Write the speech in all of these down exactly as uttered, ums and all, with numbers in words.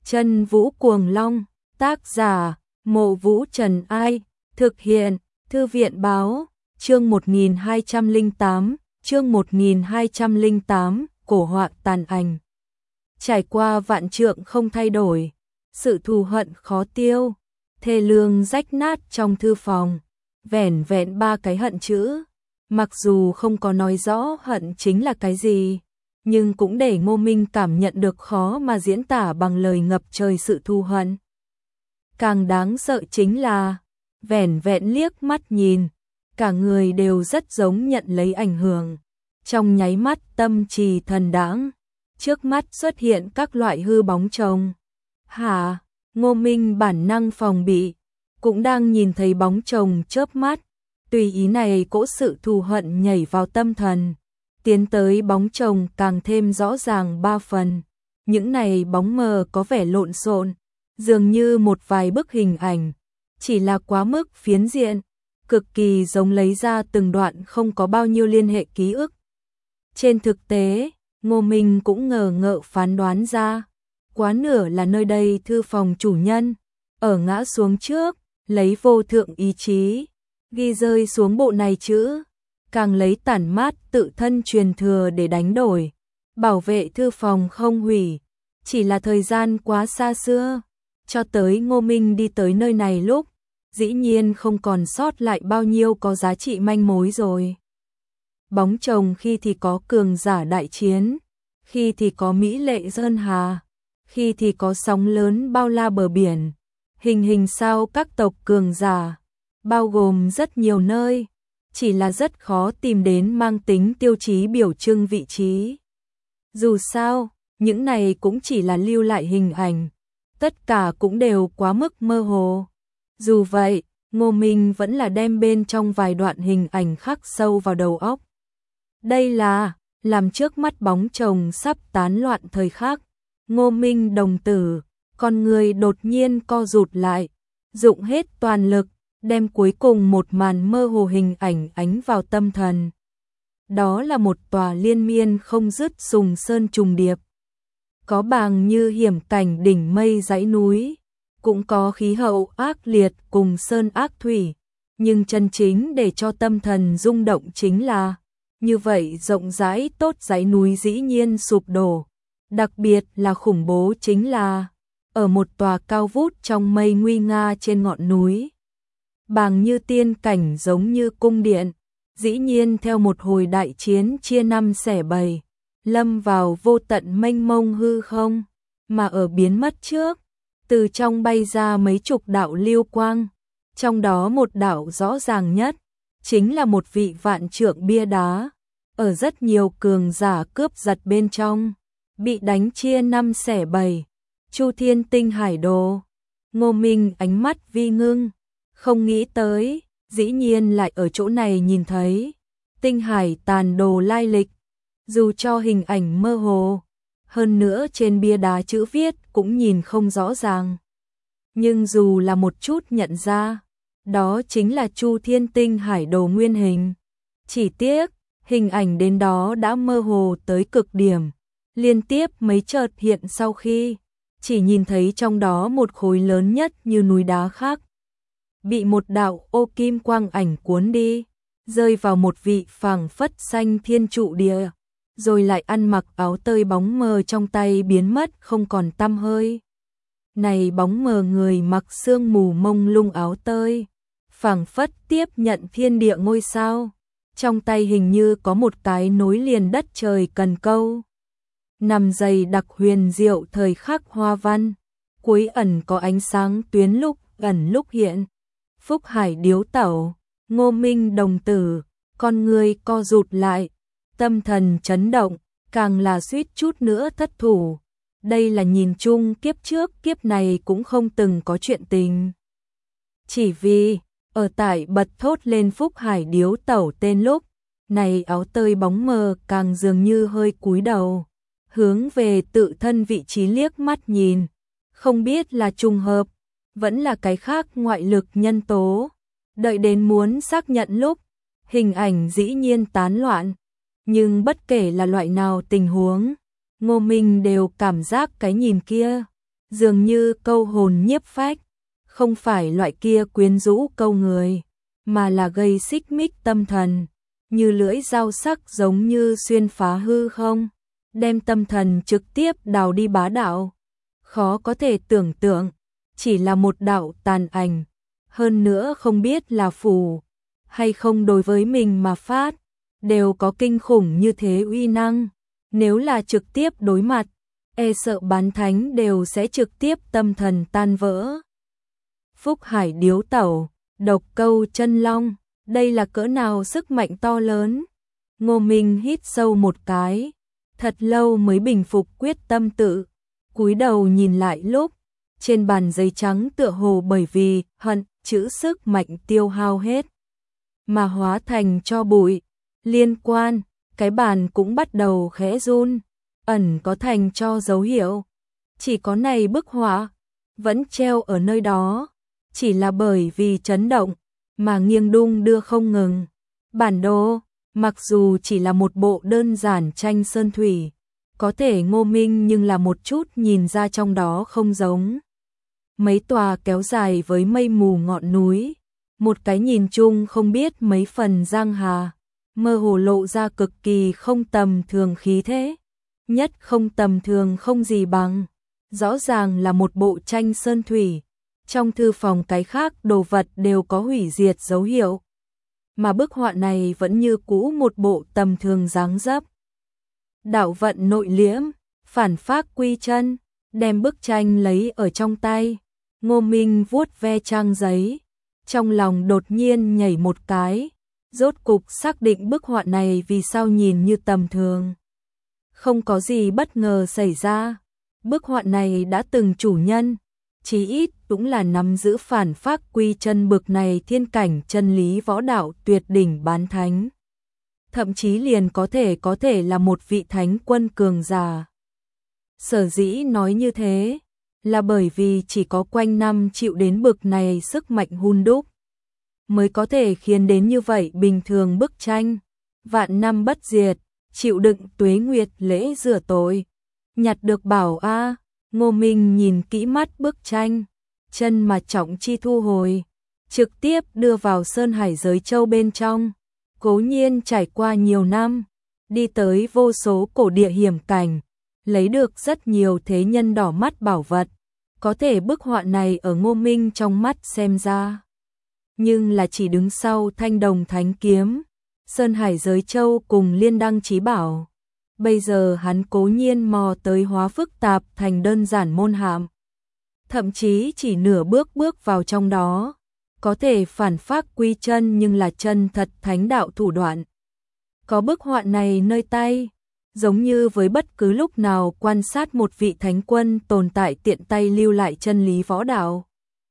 Chân Vũ Cuồng Long, tác giả, Mộ Vũ Trần Ai, thực hiện, Thư viện báo, chương một nghìn hai trăm lẻ tám, chương một nghìn hai trăm lẻ tám, cổ họa tàn ảnh. Trải qua vạn trượng không thay đổi, sự thù hận khó tiêu, thê lương rách nát trong thư phòng, vẻn vẹn ba cái hận chữ, mặc dù không có nói rõ hận chính là cái gì, nhưng cũng để Ngô Minh cảm nhận được khó mà diễn tả bằng lời ngập trời sự thù hận. Càng đáng sợ chính là, vẻn vẹn liếc mắt nhìn, cả người đều rất giống nhận lấy ảnh hưởng. Trong nháy mắt tâm trì thần đãng, trước mắt xuất hiện các loại hư bóng chồng. Hả? Ngô Minh bản năng phòng bị, cũng đang nhìn thấy bóng chồng chớp mắt, tùy ý này cỗ sự thù hận nhảy vào tâm thần, tiến tới bóng chồng càng thêm rõ ràng ba phần. Những này bóng mờ có vẻ lộn xộn, dường như một vài bức hình ảnh, chỉ là quá mức phiến diện, cực kỳ giống lấy ra từng đoạn không có bao nhiêu liên hệ ký ức. Trên thực tế, Ngô Minh cũng ngờ ngợ phán đoán ra, quá nửa là nơi đây thư phòng chủ nhân, ở ngã xuống trước, lấy vô thượng ý chí, ghi rơi xuống bộ này chữ, càng lấy tản mát tự thân truyền thừa để đánh đổi, bảo vệ thư phòng không hủy, chỉ là thời gian quá xa xưa, cho tới Ngô Minh đi tới nơi này lúc, dĩ nhiên không còn sót lại bao nhiêu có giá trị manh mối rồi. Bóng chồng khi thì có cường giả đại chiến, khi thì có mỹ lệ sơn hà, khi thì có sóng lớn bao la bờ biển, hình hình sao các tộc cường giả, bao gồm rất nhiều nơi, chỉ là rất khó tìm đến mang tính tiêu chí biểu trưng vị trí. Dù sao, những này cũng chỉ là lưu lại hình ảnh, tất cả cũng đều quá mức mơ hồ. Dù vậy, Ngô Minh vẫn là đem bên trong vài đoạn hình ảnh khắc sâu vào đầu óc. Đây là, làm trước mắt bóng chồng sắp tán loạn thời khắc, Ngô Minh đồng tử, con người đột nhiên co rụt lại, dụng hết toàn lực, đem cuối cùng một màn mơ hồ hình ảnh ánh vào tâm thần. Đó là một tòa liên miên không dứt sùng sơn trùng điệp. Có bàng như hiểm cảnh đỉnh mây dãy núi, cũng có khí hậu ác liệt cùng sơn ác thủy, nhưng chân chính để cho tâm thần rung động chính là, như vậy rộng rãi tốt dãy núi dĩ nhiên sụp đổ, đặc biệt là khủng bố chính là, ở một tòa cao vút trong mây nguy nga trên ngọn núi. Bàng như tiên cảnh giống như cung điện, dĩ nhiên theo một hồi đại chiến chia năm xẻ bảy, lâm vào vô tận mênh mông hư không, mà ở biến mất trước, từ trong bay ra mấy chục đạo lưu quang, trong đó một đạo rõ ràng nhất, chính là một vị vạn trượng bia đá, ở rất nhiều cường giả cướp giật bên trong, bị đánh chia năm xẻ bảy, Chu Thiên Tinh Hải Đồ. Ngô Minh ánh mắt vi ngưng, không nghĩ tới, dĩ nhiên lại ở chỗ này nhìn thấy Tinh Hải tàn đồ lai lịch, dù cho hình ảnh mơ hồ, hơn nữa trên bia đá chữ viết cũng nhìn không rõ ràng. Nhưng dù là một chút nhận ra, đó chính là Chu Thiên Tinh Hải Đồ nguyên hình. Chỉ tiếc, hình ảnh đến đó đã mơ hồ tới cực điểm, liên tiếp mấy chợt hiện sau khi, chỉ nhìn thấy trong đó một khối lớn nhất như núi đá khác, bị một đạo ô kim quang ảnh cuốn đi, rơi vào một vị phảng phất xanh thiên trụ địa, rồi lại ăn mặc áo tơi bóng mờ trong tay biến mất không còn tăm hơi. Này bóng mờ người mặc sương mù mông lung áo tơi, phảng phất tiếp nhận thiên địa ngôi sao, trong tay hình như có một cái nối liền đất trời cần câu. Nằm dày đặc huyền diệu thời khắc hoa văn, cuối ẩn có ánh sáng tuyến lúc ẩn lúc hiện. Phúc Hải điếu tẩu, Ngô Minh đồng tử, con người co rụt lại, tâm thần chấn động, càng là suýt chút nữa thất thủ. Đây là nhìn chung kiếp trước kiếp này cũng không từng có chuyện tình. Chỉ vì, ở tại bật thốt lên Phúc Hải điếu tẩu tên lúc, này áo tơi bóng mờ càng dường như hơi cúi đầu, hướng về tự thân vị trí liếc mắt nhìn, không biết là trùng hợp, vẫn là cái khác ngoại lực nhân tố. Đợi đến muốn xác nhận lúc, hình ảnh dĩ nhiên tán loạn, nhưng bất kể là loại nào tình huống, Ngô Minh đều cảm giác cái nhìn kia, dường như câu hồn nhiếp phách, không phải loại kia quyến rũ câu người, mà là gây xích mích tâm thần, như lưỡi dao sắc giống như xuyên phá hư không, đem tâm thần trực tiếp đào đi bá đạo. Khó có thể tưởng tượng, chỉ là một đạo tàn ảnh, hơn nữa không biết là phù hay không đối với mình mà phát, đều có kinh khủng như thế uy năng, nếu là trực tiếp đối mặt, e sợ bán thánh đều sẽ trực tiếp tâm thần tan vỡ. Phúc Hải điếu tẩu, độc câu chân long, đây là cỡ nào sức mạnh to lớn. Ngô Minh hít sâu một cái, thật lâu mới bình phục quyết tâm tự, cúi đầu nhìn lại lúc, trên bàn giấy trắng tựa hồ bởi vì hận chữ sức mạnh tiêu hao hết, mà hóa thành cho bụi, liên quan, cái bàn cũng bắt đầu khẽ run, ẩn có thành cho dấu hiệu. Chỉ có này bức họa, vẫn treo ở nơi đó, chỉ là bởi vì chấn động, mà nghiêng đung đưa không ngừng. Bản đồ, mặc dù chỉ là một bộ đơn giản tranh sơn thủy, có thể Ngô Minh nhưng là một chút nhìn ra trong đó không giống. Mấy tòa kéo dài với mây mù ngọn núi, một cái nhìn chung không biết mấy phần giang hà, mơ hồ lộ ra cực kỳ không tầm thường khí thế. Nhất không tầm thường không gì bằng, rõ ràng là một bộ tranh sơn thủy, trong thư phòng cái khác đồ vật đều có hủy diệt dấu hiệu, mà bức họa này vẫn như cũ một bộ tầm thường dáng dấp. Đạo vận nội liễm, phản phác quy chân, đem bức tranh lấy ở trong tay, Ngô Minh vuốt ve trang giấy, trong lòng đột nhiên nhảy một cái, rốt cục xác định bức họa này vì sao nhìn như tầm thường. Không có gì bất ngờ xảy ra, bức họa này đã từng chủ nhân, chí ít cũng là nắm giữ phản phác quy chân bực này thiên cảnh chân lý võ đạo tuyệt đỉnh bán thánh. Thậm chí liền có thể có thể là một vị thánh quân cường giả. Sở dĩ nói như thế, là bởi vì chỉ có quanh năm chịu đến bực này sức mạnh hun đúc, mới có thể khiến đến như vậy bình thường bức tranh, vạn năm bất diệt, chịu đựng tuế nguyệt lễ rửa tội. Nhặt được bảo a. Ngô Minh nhìn kỹ mắt bức tranh, chân mà trọng chi thu hồi, trực tiếp đưa vào Sơn Hải giới châu bên trong. Cố nhiên trải qua nhiều năm, đi tới vô số cổ địa hiểm cảnh, lấy được rất nhiều thế nhân đỏ mắt bảo vật, có thể bức họa này ở Ngô Minh trong mắt xem ra, nhưng là chỉ đứng sau Thanh Đồng Thánh Kiếm, Sơn Hải giới châu cùng Liên Đăng Chí Bảo. Bây giờ hắn cố nhiên mò tới hóa phức tạp thành đơn giản môn hạm, thậm chí chỉ nửa bước bước vào trong đó, có thể phản phác quy chân nhưng là chân thật thánh đạo thủ đoạn. Có bức họa này nơi tay, giống như với bất cứ lúc nào quan sát một vị thánh quân tồn tại tiện tay lưu lại chân lý võ đạo.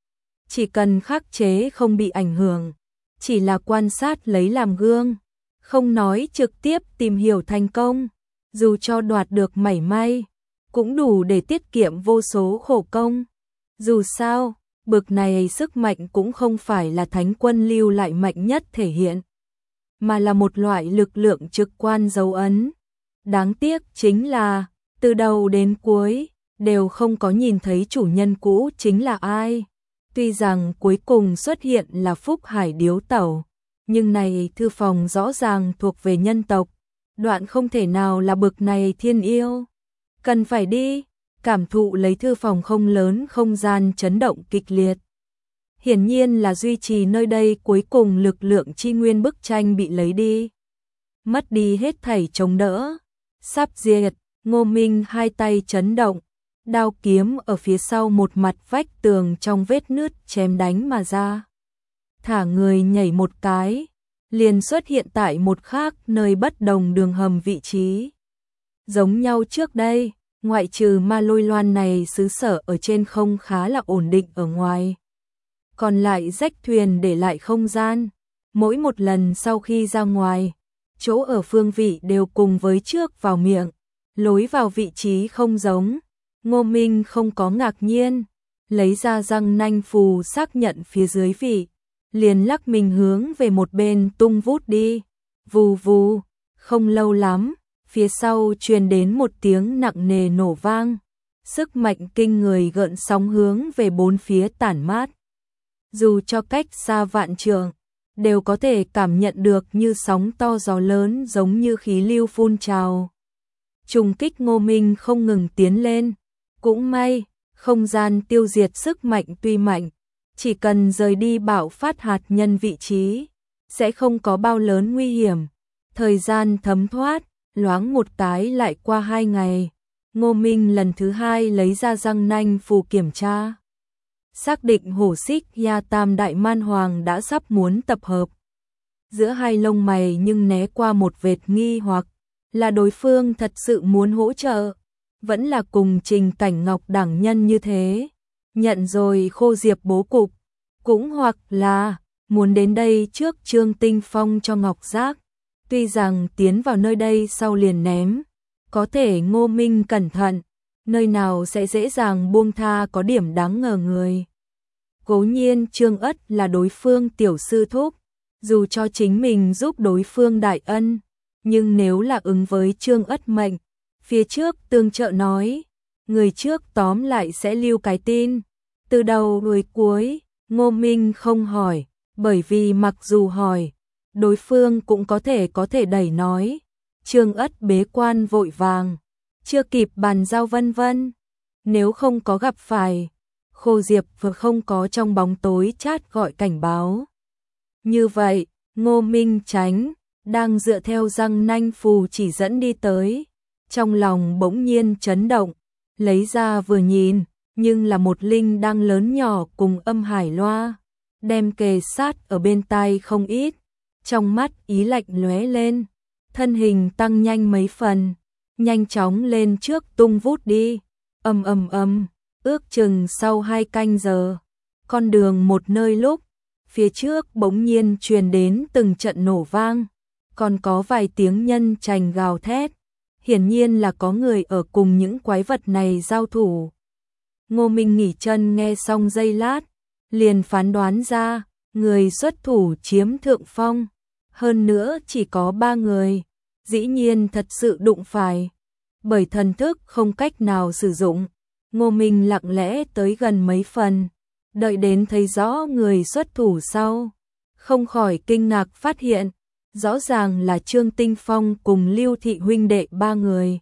Chỉ cần khắc chế không bị ảnh hưởng, chỉ là quan sát lấy làm gương, không nói trực tiếp tìm hiểu thành công, dù cho đoạt được mảy may, cũng đủ để tiết kiệm vô số khổ công. Dù sao, bực này sức mạnh cũng không phải là thánh quân lưu lại mạnh nhất thể hiện, mà là một loại lực lượng trực quan dấu ấn. Đáng tiếc chính là, từ đầu đến cuối, đều không có nhìn thấy chủ nhân cũ chính là ai. Tuy rằng cuối cùng xuất hiện là Phúc Hải điếu tẩu, nhưng này thư phòng rõ ràng thuộc về nhân tộc, đoạn không thể nào là bực này thiên yêu. Cần phải đi, cảm thụ lấy thư phòng không lớn không gian chấn động kịch liệt. Hiển nhiên là duy trì nơi đây cuối cùng lực lượng chi nguyên bức tranh bị lấy đi. Mất đi hết thảy chống đỡ. Sắp diệt, Ngô Minh hai tay chấn động, đao kiếm ở phía sau một mặt vách tường trong vết nứt chém đánh mà ra. Thả người nhảy một cái, liền xuất hiện tại một khác nơi bất đồng đường hầm vị trí. Giống nhau trước đây, ngoại trừ ma lôi loan này xứ sở ở trên không khá là ổn định ở ngoài. Còn lại rách thuyền để lại không gian, mỗi một lần sau khi ra ngoài, chỗ ở phương vị đều cùng với trước vào miệng, lối vào vị trí không giống. Ngô Minh không có ngạc nhiên, lấy ra răng nanh phù xác nhận phía dưới vị, liền lắc mình hướng về một bên tung vút đi. Vù vù, không lâu lắm, phía sau truyền đến một tiếng nặng nề nổ vang, sức mạnh kinh người gợn sóng hướng về bốn phía tản mát. Dù cho cách xa vạn trượng, đều có thể cảm nhận được như sóng to gió lớn, giống như khí lưu phun trào. Trùng kích Ngô Minh không ngừng tiến lên. Cũng may, không gian tiêu diệt sức mạnh tuy mạnh, chỉ cần rời đi bạo phát hạt nhân vị trí, sẽ không có bao lớn nguy hiểm. Thời gian thấm thoát, loáng một cái lại qua hai ngày. Ngô Minh lần thứ hai lấy ra răng nanh phù kiểm tra. Xác định hổ xích ya tam đại man hoàng đã sắp muốn tập hợp. Giữa hai lông mày nhưng né qua một vệt nghi hoặc, là đối phương thật sự muốn hỗ trợ, vẫn là cùng Trình Cảnh Ngọc đẳng nhân như thế, nhận rồi Khô Diệp bố cục, cũng hoặc là muốn đến đây trước Trương Tinh Phong cho Ngọc Giác. Tuy rằng tiến vào nơi đây sau liền ném, có thể Ngô Minh cẩn thận, nơi nào sẽ dễ dàng buông tha có điểm đáng ngờ người. Cố nhiên Trương Ất là đối phương tiểu sư thúc, dù cho chính mình giúp đối phương đại ân, nhưng nếu là ứng với Trương Ất mệnh, phía trước tương trợ nói, người trước tóm lại sẽ lưu cái tin. Từ đầu đuôi cuối, Ngô Minh không hỏi, bởi vì mặc dù hỏi, đối phương cũng có thể có thể đẩy nói. Trương Ất bế quan vội vàng, chưa kịp bàn giao vân vân. Nếu không có gặp phải, Khô Diệp vừa không có trong bóng tối chat gọi cảnh báo. Như vậy, Ngô Minh tránh, đang dựa theo răng nanh phù chỉ dẫn đi tới. Trong lòng bỗng nhiên chấn động, lấy ra vừa nhìn, nhưng là một linh đang lớn nhỏ cùng âm hải loa, đem kề sát ở bên tai không ít. Trong mắt ý lạnh lóe lên, thân hình tăng nhanh mấy phần, nhanh chóng lên trước tung vút đi. Ầm ầm ầm, ước chừng sau hai canh giờ, con đường một nơi lúc, phía trước bỗng nhiên truyền đến từng trận nổ vang, còn có vài tiếng nhân chành gào thét, hiển nhiên là có người ở cùng những quái vật này giao thủ. Ngô Minh nghỉ chân nghe xong giây lát, liền phán đoán ra, người xuất thủ chiếm thượng phong, hơn nữa chỉ có ba người, dĩ nhiên thật sự đụng phải. Bởi thần thức không cách nào sử dụng, Ngô Minh lặng lẽ tới gần mấy phần, đợi đến thấy rõ người xuất thủ sau, không khỏi kinh ngạc phát hiện, rõ ràng là Trương Tinh Phong cùng Lưu Thị huynh đệ ba người.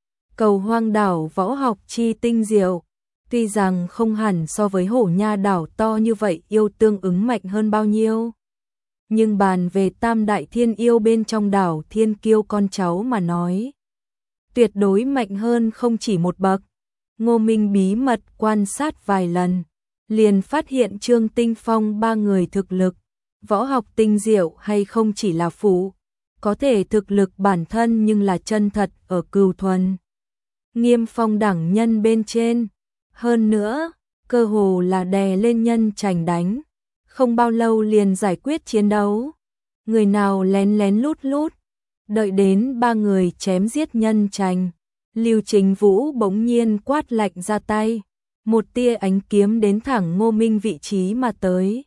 Cầu Hoang đảo võ học chi tinh diệu, tuy rằng không hẳn so với Hổ Nha đảo to như vậy yêu tương ứng mạnh hơn bao nhiêu, nhưng bàn về tam đại thiên yêu bên trong đảo thiên kiêu con cháu mà nói, tuyệt đối mạnh hơn không chỉ một bậc. Ngô Minh bí mật quan sát vài lần, liền phát hiện Trương Tinh Phong ba người thực lực, võ học tinh diệu hay không chỉ là phụ, có thể thực lực bản thân nhưng là chân thật ở Cửu Thuần Nghiêm Phong đẳng nhân bên trên. Hơn nữa, cơ hồ là đè lên nhân chành đánh, không bao lâu liền giải quyết chiến đấu. Người nào lén lén lút lút, đợi đến ba người chém giết nhân chành, Lưu Chính Vũ bỗng nhiên quát lạnh ra tay, một tia ánh kiếm đến thẳng Ngô Minh vị trí mà tới.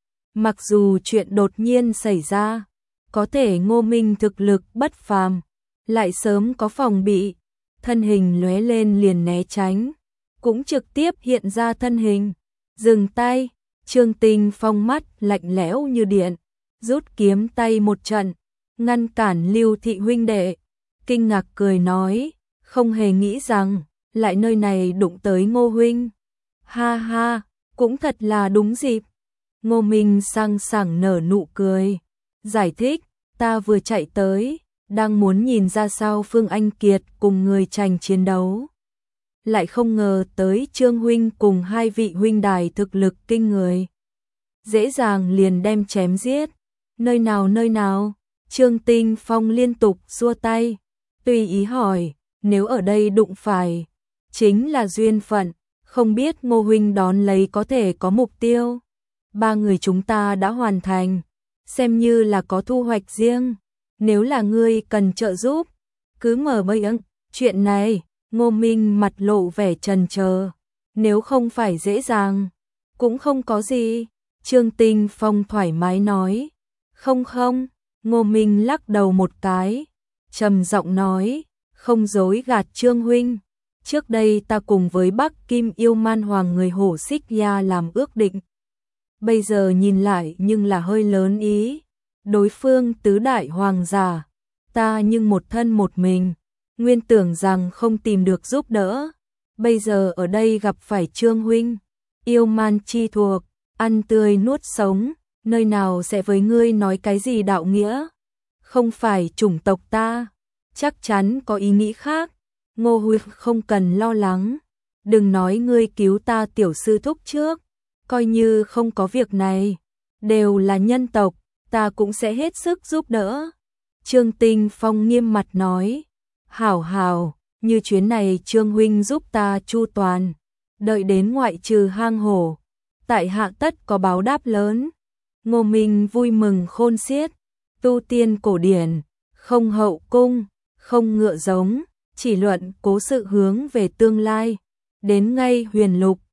Mặc dù chuyện đột nhiên xảy ra, có thể Ngô Minh thực lực bất phàm, lại sớm có phòng bị, thân hình lóe lên liền né tránh, cũng trực tiếp hiện ra thân hình, dừng tay. Trương Tinh Phong mắt lạnh lẽo như điện, rút kiếm tay một trận, ngăn cản Lưu Thị huynh đệ, kinh ngạc cười nói, không hề nghĩ rằng lại nơi này đụng tới Ngô huynh. Ha ha, cũng thật là đúng dịp. Ngô Minh sang sảng nở nụ cười, giải thích, ta vừa chạy tới, đang muốn nhìn ra sao Phương Anh Kiệt cùng người chành chiến đấu, lại không ngờ tới Trương huynh cùng hai vị huynh đài thực lực kinh người, dễ dàng liền đem chém giết. Nơi nào nơi nào? Trương Tinh Phong liên tục xua tay, tùy ý hỏi, nếu ở đây đụng phải, chính là duyên phận, không biết Ngô huynh đón lấy có thể có mục tiêu. Ba người chúng ta đã hoàn thành, xem như là có thu hoạch riêng, nếu là ngươi cần trợ giúp, cứ mở bơi ưng. Chuyện này, Ngô Minh mặt lộ vẻ chần chờ, nếu không phải dễ dàng, cũng không có gì. Trương Tinh Phong thoải mái nói, không không. Ngô Minh lắc đầu một cái, trầm giọng nói, không dối gạt Trương huynh, trước đây ta cùng với Bắc Kim Yêu Man Hoàng người hổ Xích Ya làm ước định. Bây giờ nhìn lại nhưng là hơi lớn ý. Đối phương tứ đại hoàng giả, ta nhưng một thân một mình, nguyên tưởng rằng không tìm được giúp đỡ. Bây giờ ở đây gặp phải Trương huynh, yêu man chi thuộc, ăn tươi nuốt sống, nơi nào sẽ với ngươi nói cái gì đạo nghĩa. Không phải chủng tộc ta, chắc chắn có ý nghĩ khác. Ngô huynh không cần lo lắng, đừng nói ngươi cứu ta tiểu sư thúc trước, coi như không có việc này, đều là nhân tộc, ta cũng sẽ hết sức giúp đỡ. Trương Tinh Phong nghiêm mặt nói, hảo hảo, như chuyến này Trương huynh giúp ta chu toàn, đợi đến ngoại trừ hang hổ, tại hạ tất có báo đáp lớn. Ngô Minh vui mừng khôn xiết, tu tiên cổ điển, không hậu cung, không ngựa giống, chỉ luận cố sự hướng về tương lai, đến ngay huyền lục,